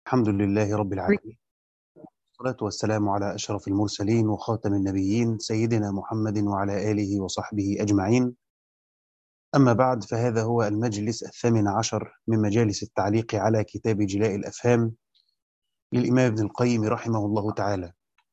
الحمد لله رب العالمين، والصلاة والسلام على أشرف المرسلين وخاتم النبيين سيدنا محمد وعلى آله وصحبه أجمعين. أما بعد، فهذا هو المجلس 18 من مجالس التعليق على كتاب جلاء الأفهام للإمام ابن القيم رحمه الله تعالى.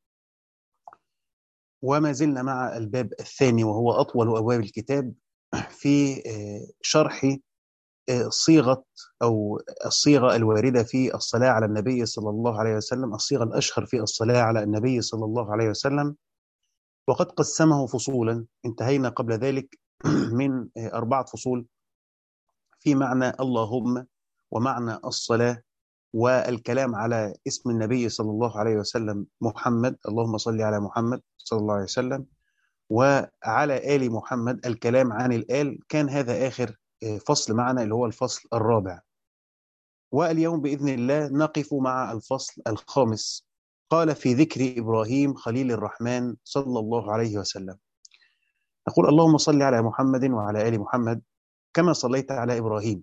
وما زلنا مع الباب الثاني وهو أطول أبواب الكتاب في شرح صيغة أو الصيغة الواردة في الصلاة على النبي صلى الله عليه وسلم، الصيغة الأشهر في الصلاة على النبي صلى الله عليه وسلم. وقد قسمه فصولا، انتهينا قبل ذلك من 4 فصول في معنى اللهم ومعنى الصلاة والكلام على اسم النبي صلى الله عليه وسلم محمد، اللهم صل على محمد صلى الله عليه وسلم، وعلى آل محمد الكلام عن الآل. كان هذا آخر فصل معنا اللي هو الفصل الرابع. واليوم بإذن الله نقف مع الفصل الخامس. قال في ذكر إبراهيم خليل الرحمن صلى الله عليه وسلم، نقول اللهم صل على محمد وعلى آل محمد كما صليت على إبراهيم.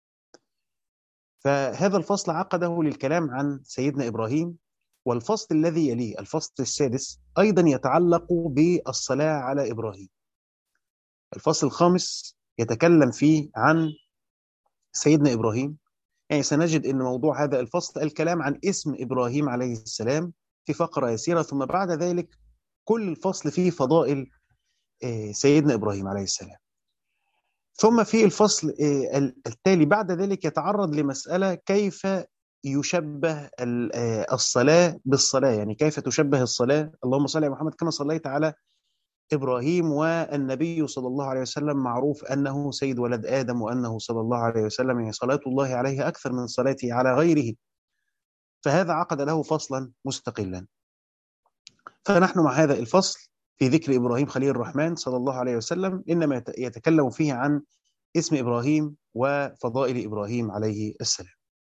فهذا الفصل عقده للكلام عن سيدنا إبراهيم. والفصل الذي يليه الفصل السادس أيضا يتعلق بالصلاة على إبراهيم. الفصل الخامس يتكلم فيه عن سيدنا إبراهيم، يعني سنجد أن موضوع هذا الفصل الكلام عن اسم إبراهيم عليه السلام في فقرة يسيرة، ثم بعد ذلك كل الفصل فيه فضائل سيدنا إبراهيم عليه السلام. ثم في الفصل التالي بعد ذلك يتعرض لمسألة كيف يشبه الصلاة بالصلاة، يعني كيف تشبه الصلاة اللهم صل على محمد كما صليت على إبراهيم. والنبي صلى الله عليه وسلم معروف أنه سيد ولد آدم، وأنه صلى الله عليه وسلم يعني صلاة الله عليه أكثر من صلاته على غيره، فهذا عقد له فصلا مستقلا. فنحن مع هذا الفصل في ذكر إبراهيم خليل الرحمن صلى الله عليه وسلم، إنما يتكلم فيه عن اسم إبراهيم وفضائل إبراهيم عليه السلام.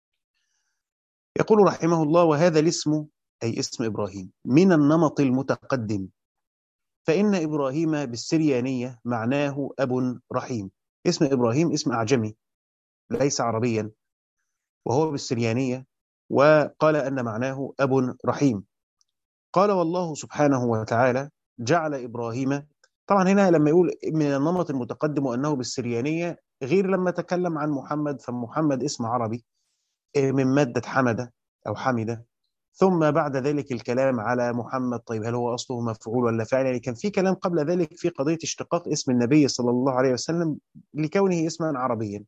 يقول رحمه الله: وهذا الاسم أي اسم إبراهيم من النمط المتقدم، فإن إبراهيم بالسريانية معناه أب رحيم. اسم إبراهيم اسم أعجمي ليس عربيا، وهو بالسريانية، وقال أن معناه أب رحيم. قال والله سبحانه وتعالى جعل إبراهيم. طبعا هنا لما يقول من النمط المتقدم وأنه بالسريانية غير لما تكلم عن محمد، فمحمد اسم عربي من مادة حمدة أو حمدة، ثم بعد ذلك الكلام على محمد. طيب هل هو أصله مفعول ولا فاعل؟ يعني كان في كلام قبل ذلك في قضية اشتقاق اسم النبي صلى الله عليه وسلم لكونه اسما عربيا.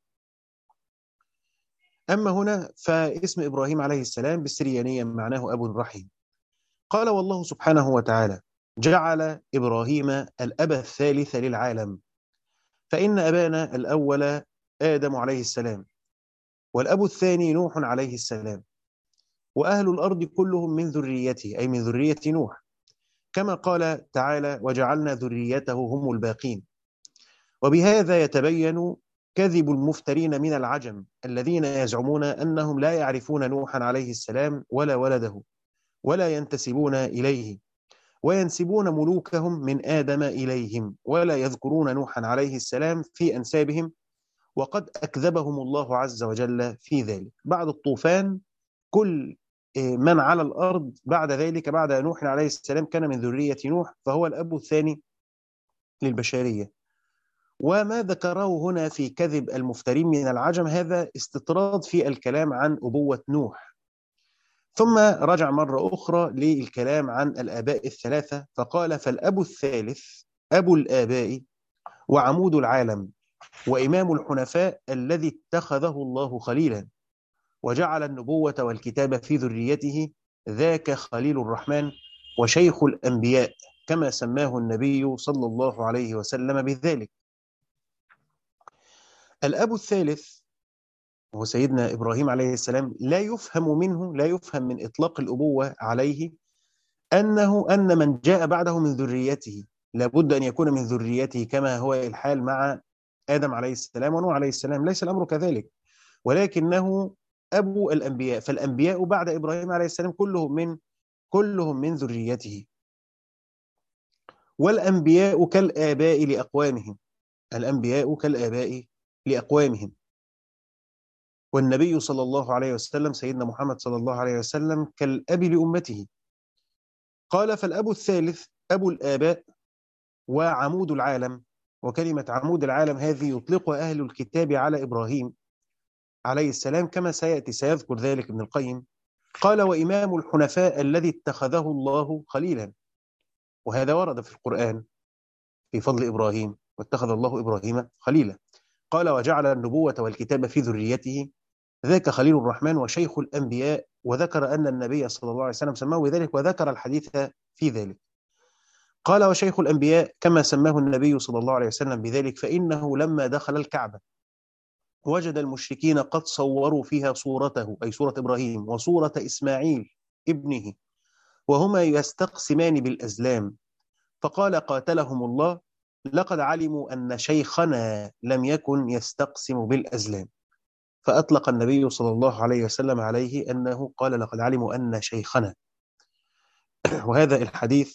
أما هنا فاسم إبراهيم عليه السلام بالسريانية معناه أب رحيم. قال والله سبحانه وتعالى جعل إبراهيم الأب الثالث للعالم، فإن أبانا الأول آدم عليه السلام، والأب الثاني نوح عليه السلام، وأهل الأرض كلهم من ذريته أي من ذرية نوح، كما قال تعالى وجعلنا ذريته هم الباقين. وبهذا يتبين كذب المفترين من العجم الذين يزعمون أنهم لا يعرفون نوحا عليه السلام ولا ولده، ولا ينتسبون إليه، وينسبون ملوكهم من آدم إليهم، ولا يذكرون نوحا عليه السلام في أنسابهم، وقد أكذبهم الله عز وجل في ذلك. بعد الطوفان كل من على الأرض بعد ذلك بعد نوح عليه السلام كان من ذرية نوح، فهو الأب الثاني للبشرية. وما ذكره هنا في كذب المفترين من العجم هذا استطراد في الكلام عن أبوة نوح، ثم رجع مرة أخرى للكلام عن الآباء الثلاثة، فقال فالأب الثالث أبو الآباء وعمود العالم وإمام الحنفاء الذي اتخذه الله خليلا وجعل النبوة والكتاب في ذريته، ذاك خليل الرحمن وشيخ الأنبياء كما سماه النبي صلى الله عليه وسلم بذلك. الأب الثالث هو سيدنا إبراهيم عليه السلام، لا يفهم منه، لا يفهم من إطلاق الأبوة عليه أن من جاء بعده من ذريته لابد أن يكون من ذريته، كما هو الحال مع آدم عليه السلام ونوح عليه السلام. ليس الأمر كذلك، ولكنه أبو الأنبياء، فالأنبياء بعد إبراهيم عليه السلام كلهم من ذريته. والأنبياء كالآباء لأقوامهم، الأنبياء كالآباء لأقوامهم. والنبي صلى الله عليه وسلم سيدنا محمد صلى الله عليه وسلم كالأب لأمته. قال فالأب الثالث أبو الآباء وعمود العالم. وكلمة عمود العالم هذه يطلقها أهل الكتاب على إبراهيم عليه السلام كما سيأتي سيذكر ذلك ابن القيم. قال وإمام الحنفاء الذي اتخذه الله خليلا. وهذا ورد في القرآن في فضل إبراهيم، واتخذ الله إبراهيم خليلا. قال وجعل النبوة والكتاب في ذريته، ذاك خليل الرحمن وشيخ الأنبياء. وذكر أن النبي صلى الله عليه وسلم سماه بذلك وذكر الحديث في ذلك. قال وشيخ الأنبياء كما سماه النبي صلى الله عليه وسلم بذلك، فإنه لما دخل الكعبة وجد المشركين قد صوروا فيها صورته أي صورة إبراهيم وصورة إسماعيل ابنه وهما يستقسمان بالأزلام، فقال قاتلهم الله لقد علموا أن شيخنا لم يكن يستقسم بالأزلام. فأطلق النبي صلى الله عليه وسلم عليه أنه قال لقد علموا أن شيخنا. وهذا الحديث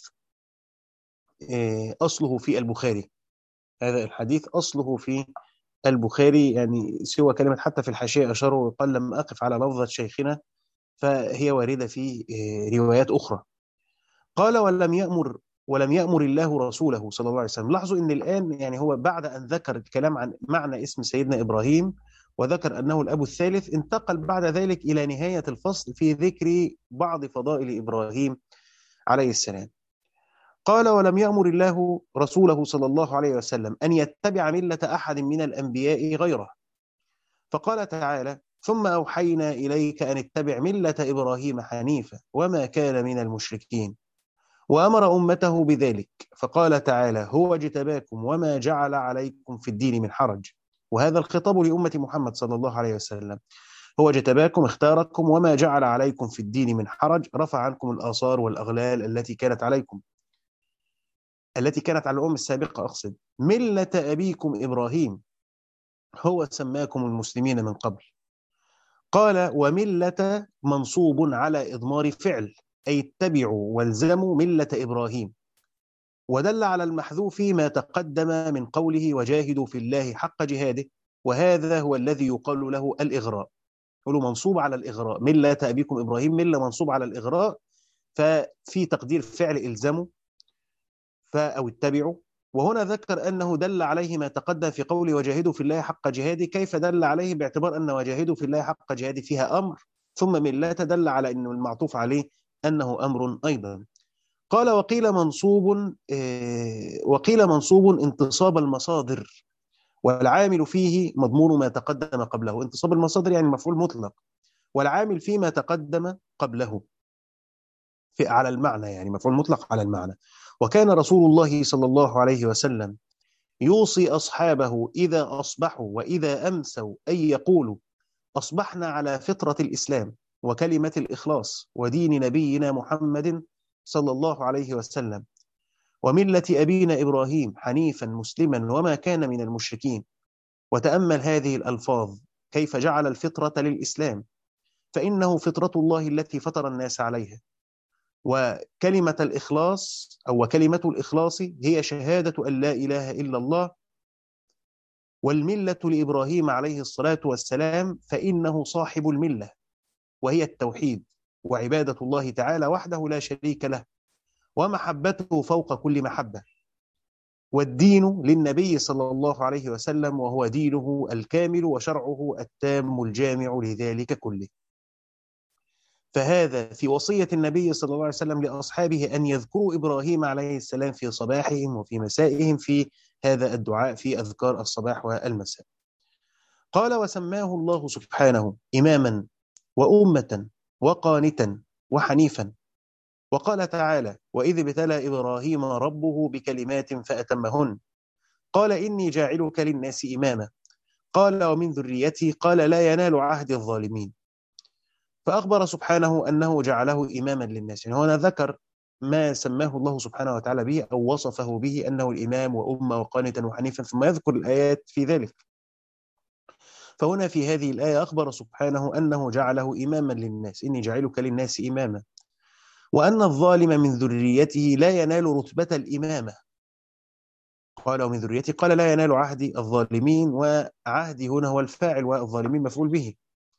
أصله في البخاري. هذا الحديث أصله في البخاري، يعني سوى كلمة حتى في الحاشية أشاروا وقال لم أقف على لفظة شيخنا، فهي واردة في روايات أخرى. قال ولم يأمر الله رسوله صلى الله عليه وسلم. لاحظوا أن الآن يعني هو بعد أن ذكر الكلام عن معنى اسم سيدنا إبراهيم وذكر أنه الأب الثالث، انتقل بعد ذلك إلى نهاية الفصل في ذكر بعض فضائل إبراهيم عليه السلام. قال ولم يأمر الله رسوله صلى الله عليه وسلم أن يتبع ملة أحد من الأنبياء غيره، فقال تعالى ثم أوحينا إليك أن اتبع ملة إبراهيم حنيفا وما كان من المشركين، وأمر أمته بذلك. فقال تعالى هو اجتباكم وما جعل عليكم في الدين من حرج. وهذا الخطاب لأمة محمد صلى الله عليه وسلم. هو اجتباكم اختاركم وما جعل عليكم في الدين من حرج، رفع عنكم الآثار والأغلال التي كانت عليكم، التي كانت على الأمم السابقة أقصد. ملة أبيكم إبراهيم هو سماكم المسلمين من قبل. قال وملة منصوب على إضمار فعل أي اتبعوا والزموا ملة إبراهيم، ودل على المحذوف ما تقدم من قوله وجاهدوا في الله حق جهاده، وهذا هو الذي يقال له الإغراء. يقولوا منصوب على الإغراء، ملة أبيكم إبراهيم ملة منصوب على الإغراء، ففي تقدير فعل إلزموا أو اتبعوا. وهنا ذكر أنه دل عليه ما تقدم في قوله وجاهدوا في الله حق جهاده. كيف دل عليه؟ باعتبار أن وجاهدوا في الله حق جهاده فيها أمر، ثم ملة دل على أنه المعطوف عليه أنه أمر أيضا. قال وقيل منصوب انتصاب المصادر، والعامل فيه مضمون ما تقدم قبله. انتصاب المصادر يعني مفعول مطلق، والعامل فيما تقدم قبله على المعنى، يعني مفعول مطلق على المعنى. وكان رسول الله صلى الله عليه وسلم يوصي أصحابه إذا أصبحوا وإذا أمسوا أن يقولوا أصبحنا على فطرة الإسلام وكلمة الإخلاص ودين نبينا محمد صلى الله عليه وسلم وملة أبينا إبراهيم حنيفا مسلما وما كان من المشركين. وتأمل هذه الألفاظ كيف جعل الفطرة للإسلام، فإنه فطرة الله التي فطر الناس عليها. وكلمة الإخلاص أو وكلمة الإخلاص هي شهادة أن لا إله إلا الله. والملة لإبراهيم عليه الصلاة والسلام فإنه صاحب الملة، وهي التوحيد وعبادة الله تعالى وحده لا شريك له، ومحبته فوق كل محبة. والدين للنبي صلى الله عليه وسلم وهو دينه الكامل وشرعه التام الجامع لذلك كله. فهذا في وصية النبي صلى الله عليه وسلم لأصحابه أن يذكروا إبراهيم عليه السلام في صباحهم وفي مسائهم في هذا الدعاء في أذكار الصباح والمساء. قال وسماه الله سبحانه إماما وأمة وقانتا وحنيفا. وقال تعالى وإذ ابتلى إبراهيم ربه بكلمات فأتمهن قال إني جاعلك للناس إماما قال ومن ذريتي قال لا ينال عهد الظالمين. فأخبر سبحانه أنه جعله إماما للناس. يعني هنا ذكر ما سماه الله سبحانه وتعالى به أو وصفه به أنه الإمام وأمة وقانتا وحنيفا، ثم يذكر الآيات في ذلك. فهنا في هذه الآية أخبر سبحانه أنه جعله إماما للناس، إني جعلك للناس إماما، وأن الظالم من ذريته لا ينال رتبة الإمامة. قال ومن ذريته قال لا ينال عهد الظالمين، وعهدي هنا هو الفاعل والظالمين مفعول به.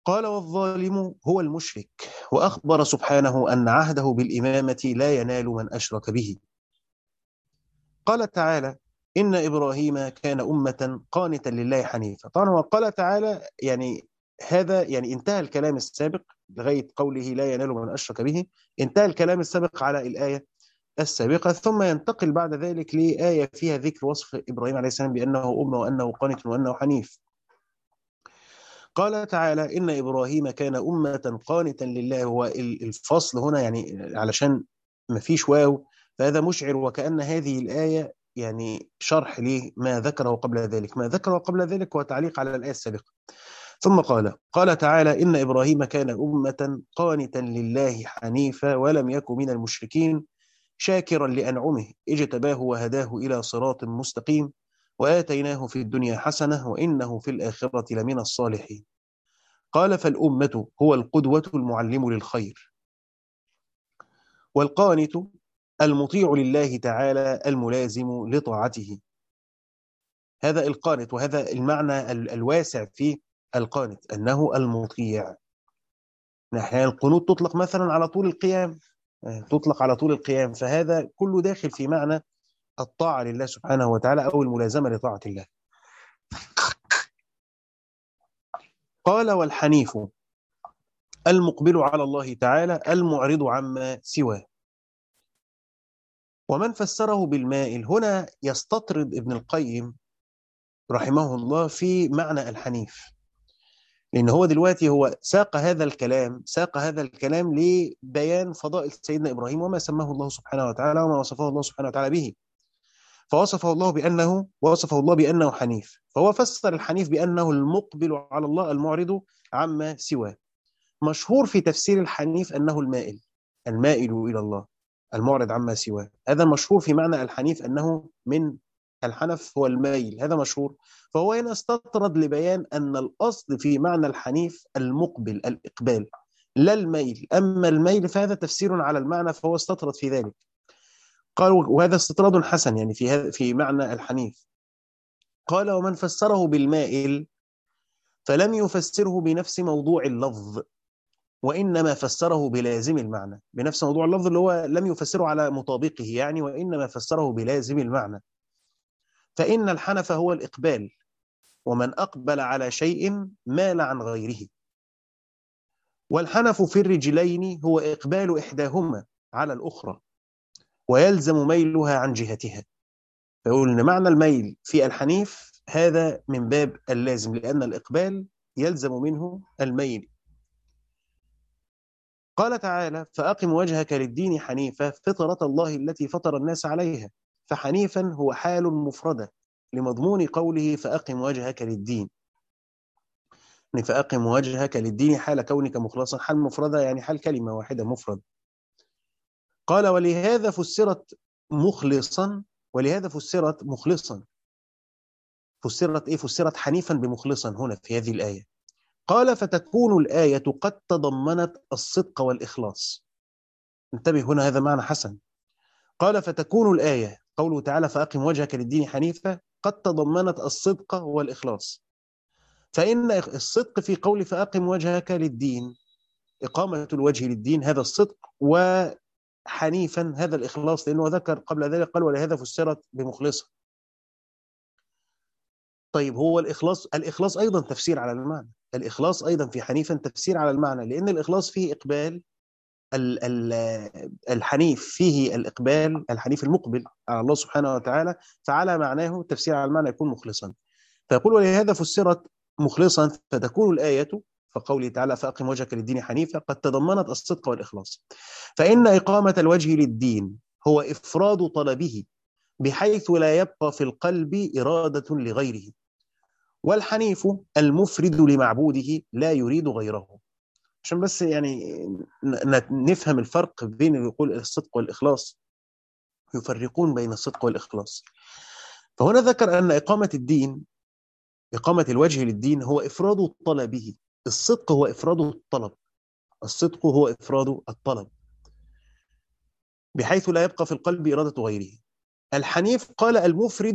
قال والظالم هو المشرك، وأخبر سبحانه أن عهده بالإمامة لا ينال من أشرك به. قال تعالى إن إبراهيم كان أمة قانتا لله حنيفا. طبعا وقال تعالى يعني هذا يعني انتهى الكلام السابق لغاية قوله لا ينال من أشرك به، انتهى الكلام السابق على الآية السابقة، ثم ينتقل بعد ذلك لآية فيها ذكر وصف إبراهيم عليه السلام بأنه أمة وأنه قانت وأنه حنيف. قال تعالى إن إبراهيم كان أمة قانتا لله. هو الفصل هنا يعني علشان ما فيش واو، فهذا مشعر وكأن هذه الآية يعني شرح لما ذكره قبل ذلك. ما ذكره قبل ذلك هو تعليق على الآية السابقة. ثم قال تعالى إن إبراهيم كان أمة قانتا لله حنيفا ولم يكن من المشركين شاكرا لأنعمه اجتباه وهداه إلى صراط مستقيم وآتيناه في الدنيا حسنة وإنه في الآخرة لمن الصالحين. قال فالأمة هو القدوة المعلم للخير، والقانت المطيع لله تعالى الملازم لطاعته. هذا القانت، وهذا المعنى الواسع في القانت أنه المطيع. أحيانا القنوت تطلق مثلا على طول القيام، تطلق على طول القيام، فهذا كله داخل في معنى الطاعة لله سبحانه وتعالى أو الملازمة لطاعة الله. قال والحنيف المقبل على الله تعالى المعرض عما سواه. ومن فسره بالمائل هنا يستطرد ابن القيم رحمه الله في معنى الحنيف، لأن هو دلوقتي هو ساق هذا الكلام لبيان فضائل سيدنا إبراهيم وما سماه الله سبحانه وتعالى وما وصفه الله سبحانه وتعالى به. وصفه الله بأنه حنيف، فهو فسر الحنيف بأنه المقبل على الله المعرض عما سواه. مشهور في تفسير الحنيف أنه المائل إلى الله المعرض عما سواه. هذا مشهور في معنى الحنيف أنه من الحنف هو الميل، هذا مشهور. فهو هنا استطرد لبيان أن الأصل في معنى الحنيف المقبل الإقبال لا الميل، أما الميل فهذا تفسير على المعنى، فهو استطرد في ذلك. قال وهذا استطراد حسن يعني في معنى الحنيف. قال ومن فسره بالمائل فلم يفسره بنفس موضوع اللفظ، وإنما فسره بلازم المعنى، بنفس موضوع اللفظ اللي هو لم يفسره على مطابقه يعني، وإنما فسره بلازم المعنى. فإن الحنف هو الإقبال، ومن أقبل على شيء مال عن غيره. والحنف في الرجلين هو إقبال إحداهما على الأخرى ويلزم ميلها عن جهتها. فيقول إن معنى الميل في الحنيف هذا من باب اللازم، لأن الإقبال يلزم منه الميل. قال تعالى فأقم وجهك للدين حنيفا فطرة الله التي فطر الناس عليها. فحنيفا هو حال مفردة لمضمون قوله فأقم وجهك للدين، يعني فأقم وجهك للدين حال كونك مخلصا، حال مفردة يعني حال كلمة واحدة مفرد. قال ولهذا فسرت مخلصا، ولهذا فسرت مخلصا. فسرت إيه؟ فسرت حنيفا بمخلصا هنا في هذه الآية. قال فتكون الآية قد تضمنت الصدق والإخلاص. انتبه هنا، هذا معنى حسن. قال فتكون الآية قوله تعالى فأقم وجهك للدين حنيفا قد تضمنت الصدق والإخلاص. فإن الصدق في قول فأقم وجهك للدين إقامة الوجه للدين هذا الصدق، وحنيفا هذا الإخلاص، لأنه ذكر قبل ذلك قال ولهذا فسرت بمخلصة. طيب هو الإخلاص أيضا تفسير على المعنى، الإخلاص أيضا في حنيفا تفسير على المعنى، لأن الإخلاص فيه إقبال، الحنيف فيه الإقبال، الحنيف المقبل على الله سبحانه وتعالى، فعلى معناه تفسير على المعنى يكون مخلصا. فيقول ولهذا فسرت مخلصا فتكون الآية فقوله تعالى فأقم وجهك للدين حنيفا قد تضمنت الصدق والإخلاص. فإن إقامة الوجه للدين هو إفراد طلبه بحيث لا يبقى في القلب إرادة لغيره، والحنيف المفرد لمعبوده لا يريد غيره. عشان بس يعني نفهم الفرق بين اللي يقول الصدق والإخلاص، يفرقون بين الصدق والإخلاص. فهنا ذكر أن إقامة الوجه للدين هو إفراد طلبه. الصدق هو إفراد الطلب، الصدق هو إفراد الطلب بحيث لا يبقى في القلب إرادة غيره. الحنيف قال المفرد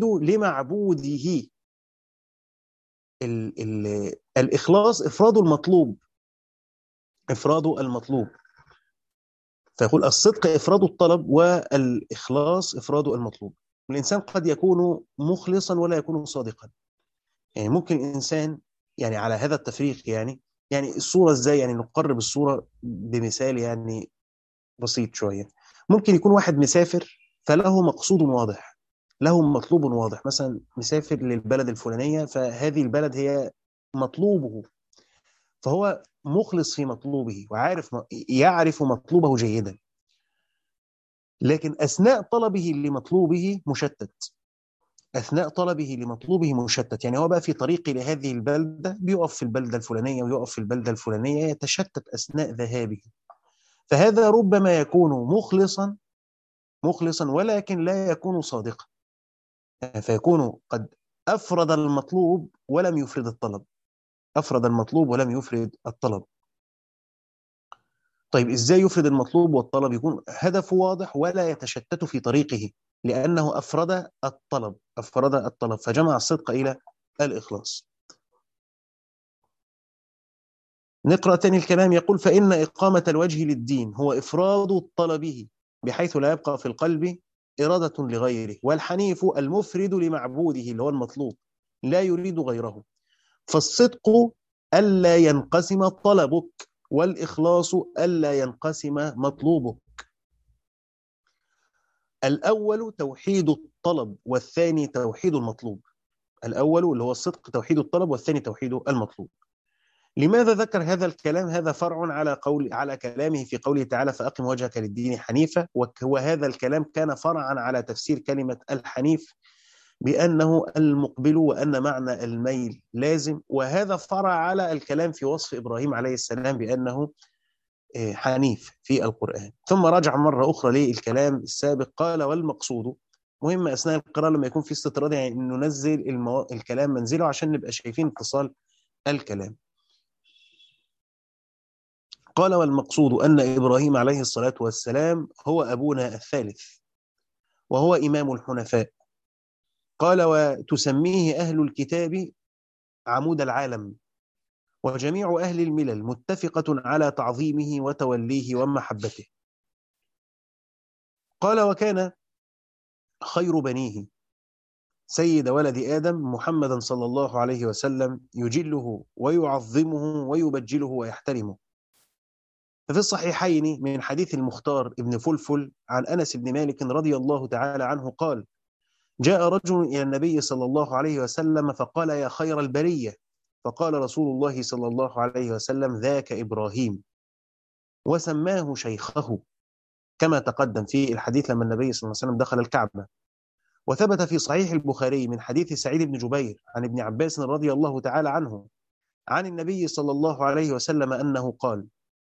لمعبوده. الإخلاص إفراد المطلوب إفراد المطلوب. فيقول الصدق إفراد الطلب، والإخلاص إفراد المطلوب. الإنسان قد يكون مخلصا ولا يكون صادقا. يعني ممكن إنسان، يعني على هذا التفريق، يعني الصورة إزاي؟ يعني نقرب الصورة بمثال يعني بسيط شوية. ممكن يكون واحد مسافر فله مقصود واضح، له مطلوب واضح، مثلا مسافر للبلد الفلانية، فهذه البلد هي مطلوبه، فهو مخلص في مطلوبه وعارف يعرف مطلوبه جيدا، لكن أثناء طلبه لمطلوبه مشتت. أثناء طلبه لمطلوبه مشتت، يعني هو بقى في طريقه لهذه البلدة بيقف في البلدة الفلانية ويقف في البلدة الفلانية، يتشتت أثناء ذهابه. فهذا ربما يكون مخلصا ولكن لا يكون صادقا، فيكون قد أفرد المطلوب ولم يفرد الطلب. أفرد المطلوب ولم يفرد الطلب. طيب إزاي يفرد المطلوب والطلب؟ يكون هدفه واضح ولا يتشتت في طريقه، لأنه أفرد الطلب فجمع الصدق إلى الإخلاص. نقرأ تاني الكلام. يقول فإن إقامة الوجه للدين هو إفراد طلبه بحيث لا يبقى في القلب إرادة لغيره، والحنيف المفرد لمعبوده اللي هو المطلوب لا يريد غيره. فالصدق ألا ينقسم طلبك، والإخلاص ألا ينقسم مطلوبك. الأول توحيد الطلب والثاني توحيد المطلوب. الأول اللي هو الصدق توحيد الطلب، والثاني توحيد المطلوب. لماذا ذكر هذا الكلام؟ هذا فرع على كلامه في قوله تعالى فأقم وجهك للدين حنيفا، وهذا الكلام كان فرعا على تفسير كلمة الحنيف بأنه المقبل، وأن معنى الميل لازم، وهذا فرع على الكلام في وصف إبراهيم عليه السلام بأنه حنيف في القرآن. ثم رجع مرة أخرى للكلام السابق قال والمقصود. مهم أثناء القراءة لما يكون في استطراد يعني ننزل الكلام منزله عشان نبقى شايفين اتصال الكلام. قال والمقصود أن إبراهيم عليه الصلاة والسلام هو أبونا الثالث، وهو إمام الحنفاء. قال وتسميه أهل الكتاب عمود العالم، وجميع أهل الملل متفقة على تعظيمه وتوليه ومحبته. قال وكان خير بنيه سيد ولد آدم محمدا صلى الله عليه وسلم يجله ويعظمه ويبجله ويحترمه. ففي الصحيحين من حديث المختار ابن فلفل عن أنس بن مالك رضي الله تعالى عنه قال جاء رجل إلى النبي صلى الله عليه وسلم فقال يا خير البرية، فقال رسول الله صلى الله عليه وسلم ذاك إبراهيم، وسماه شيخه، كما تقدم في الحديث لما النبي صلى الله عليه وسلم دخل الكعبة. وثبت في صحيح البخاري من حديث سعيد بن جبير عن ابن عباس رضي الله تعالى عنه عن النبي صلى الله عليه وسلم أنه قال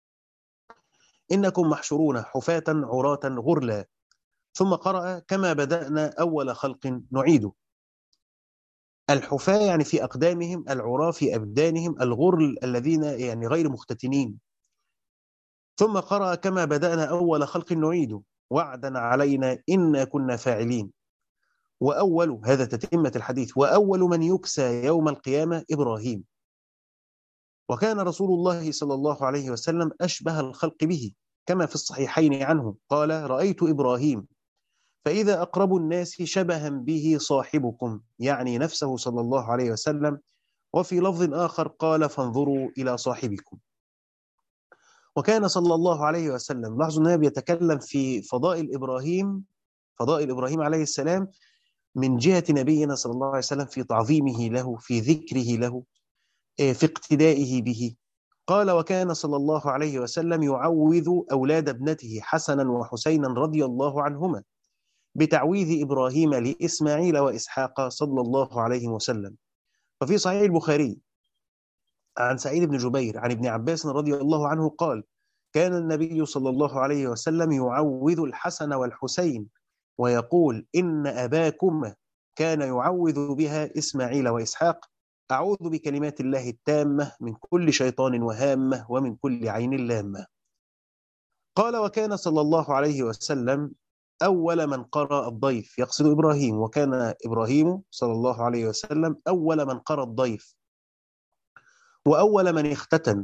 إنكم محشرون حفاة عراة غرلا، ثم قرأ كما بدأنا أول خلق نعيده. الحفاة يعني في أقدامهم، العراة في أبدانهم، الغرل الذين يعني غير مختتنين. ثم قرأ كما بدأنا أول خلق نعيده وعدا علينا إنا كنا فاعلين. وأول هذا تتمة الحديث، وأول من يكسى يوم القيامة إبراهيم. وكان رسول الله صلى الله عليه وسلم أشبه الخلق به، كما في الصحيحين عنه قال رأيت إبراهيم فإذا أقرب الناس شبها به صاحبكم، يعني نفسه صلى الله عليه وسلم. وفي لفظ آخر قال فانظروا إلى صاحبكم. وكان صلى الله عليه وسلم، لاحظوا أنه بيتكلم في فضائل إبراهيم عليه السلام من جهة نبينا صلى الله عليه وسلم في تعظيمه له، في ذكره له، في اقتدائه به. قال وكان صلى الله عليه وسلم يعوذ أولاد ابنته حسنا وحسينا رضي الله عنهما بتعويذ إبراهيم لإسماعيل وإسحاق صلى الله عليه وسلم. وفي صحيح البخاري عن سعيد بن جبير عن ابن عباس رضي الله عنه قال كان النبي صلى الله عليه وسلم يعوذ الحسن والحسين ويقول إن أباكما كان يعوذ بها إسماعيل وإسحاق أعوذ بكلمات الله التامة من كل شيطان وهامة ومن كل عين لامة. قال وكان صلى الله عليه وسلم أول من قرأ الضيف، يقصد إبراهيم، وكان إبراهيم صلى الله عليه وسلم أول من قرأ الضيف وأول من اختتن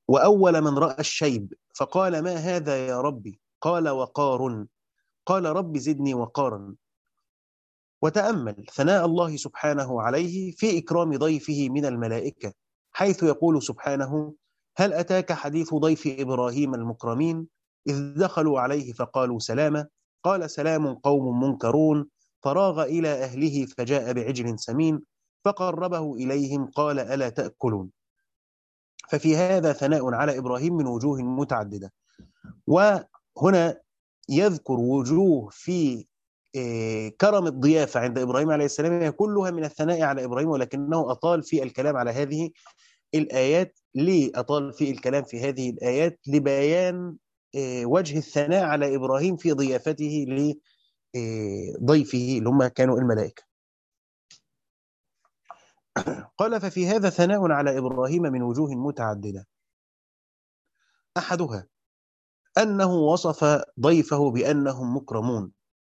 وأول من رأى الشيب فقال ما هذا يا ربي؟ قال وقار. قال رب زدني وقارا. وتأمل ثناء الله سبحانه عليه في إكرام ضيفه من الملائكة، حيث يقول سبحانه: هل أتاك حديث ضيف إبراهيم المكرمين إذ دخلوا عليه فقالوا سلاما قال سلام قوم منكرون فراغ إلى أهله فجاء بعجل سمين فقربه إليهم قال ألا تأكلون. ففي هذا ثناء على إبراهيم من وجوه متعددة. وهنا يذكر وجوه في كرم الضيافة عند إبراهيم عليه السلام، هي كلها من الثناء على إبراهيم، ولكنه أطال في الكلام على هذه الآيات. ليه أطال في الكلام في هذه الآيات؟ لبيان وجه الثناء على إبراهيم في ضيافته لضيفه اللي هم كانوا الملائكة. قال ففي هذا ثناء على إبراهيم من وجوه متعددة، أحدها أنه وصف ضيفه بأنهم مكرمون،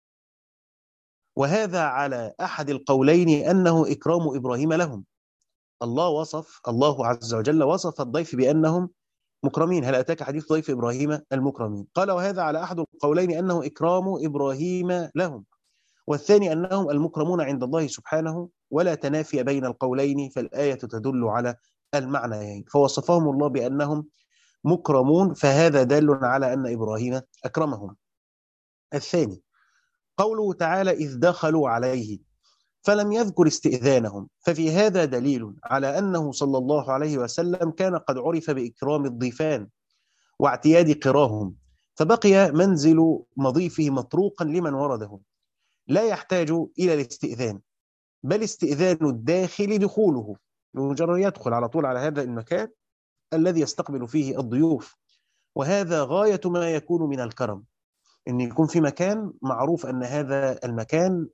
وهذا على أحد القولين أنه إكرام إبراهيم لهم. الله عز وجل وصف الضيف بأنهم مكرمين. هل أتاك حديث ضيف إبراهيم المكرمين؟ قال وهذا على أحد القولين أنه إكرام إبراهيم لهم، والثاني أنهم المكرمون عند الله سبحانه، ولا تنافي بين القولين، فالآية تدل على المعنيين، فوصفهم الله بأنهم مكرمون، فهذا دال على أن إبراهيم أكرمهم. الثاني قوله تعالى إذ دخلوا عليه فلم يذكر استئذانهم، ففي هذا دليل على أنه صلى الله عليه وسلم كان قد عرف بإكرام الضيفان واعتياد قراهم، فبقي منزل مضيفه مطروقا لمن ورده، لا يحتاج إلى الاستئذان، بل استئذان الداخل دخوله، بمجرد يدخل على طول على هذا المكان الذي يستقبل فيه الضيوف. وهذا غاية ما يكون من الكرم، أن يكون في مكان معروف أن هذا المكان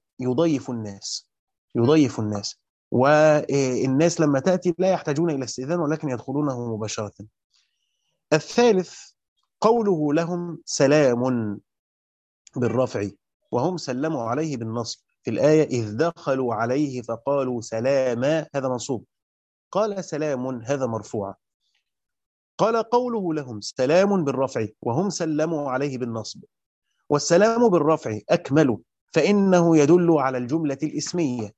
يضيف الناس، والناس لما تأتي لا يحتاجون إلى استئذان ولكن يدخلونه مباشرة. الثالث قوله لهم سلام بالرفع وهم سلموا عليه بالنصب في الآية إذ دخلوا عليه فقالوا سلاما، هذا منصوب. قال سلام هذا مرفوع. قال قوله لهم سلام بالرفع وهم سلموا عليه بالنصب، والسلام بالرفع أكمل، فإنه يدل على الجملة الإسمية